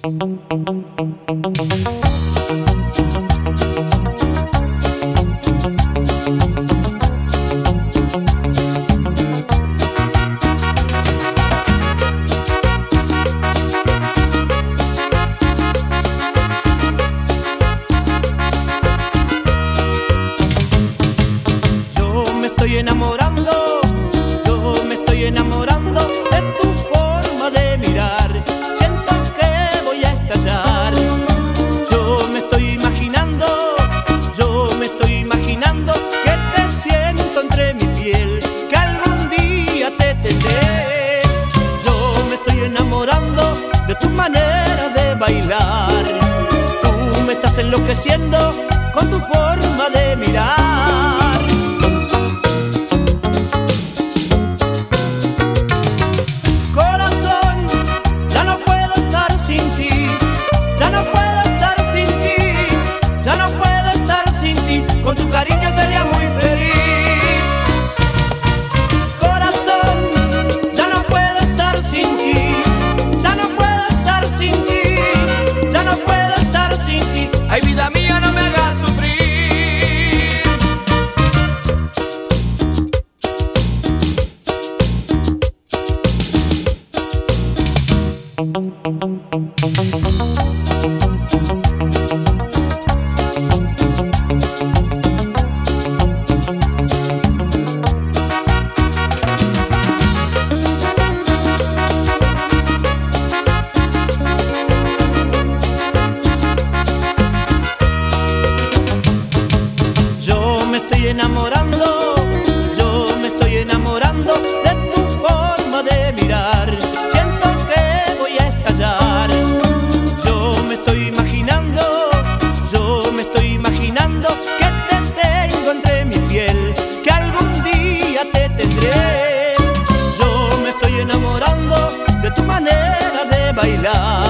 enamorando, yo me estoy enamorando de tu forma de mirar. Siento que voy a estallar. Yo me estoy imaginando que te siento entre mi piel, que algún día te tendré. Yo me estoy enamorando de tu manera de bailar. Tú me estás enloqueciendo con tu forma de mirar. Ay, vida mía, no me hagas sufrir. Yo me estoy enamorando de tu forma de mirar. Siento que voy a estallar. Yo me estoy imaginando que te tengo entre mi piel, que algún día te tendré. Yo me estoy enamorando de tu manera de bailar.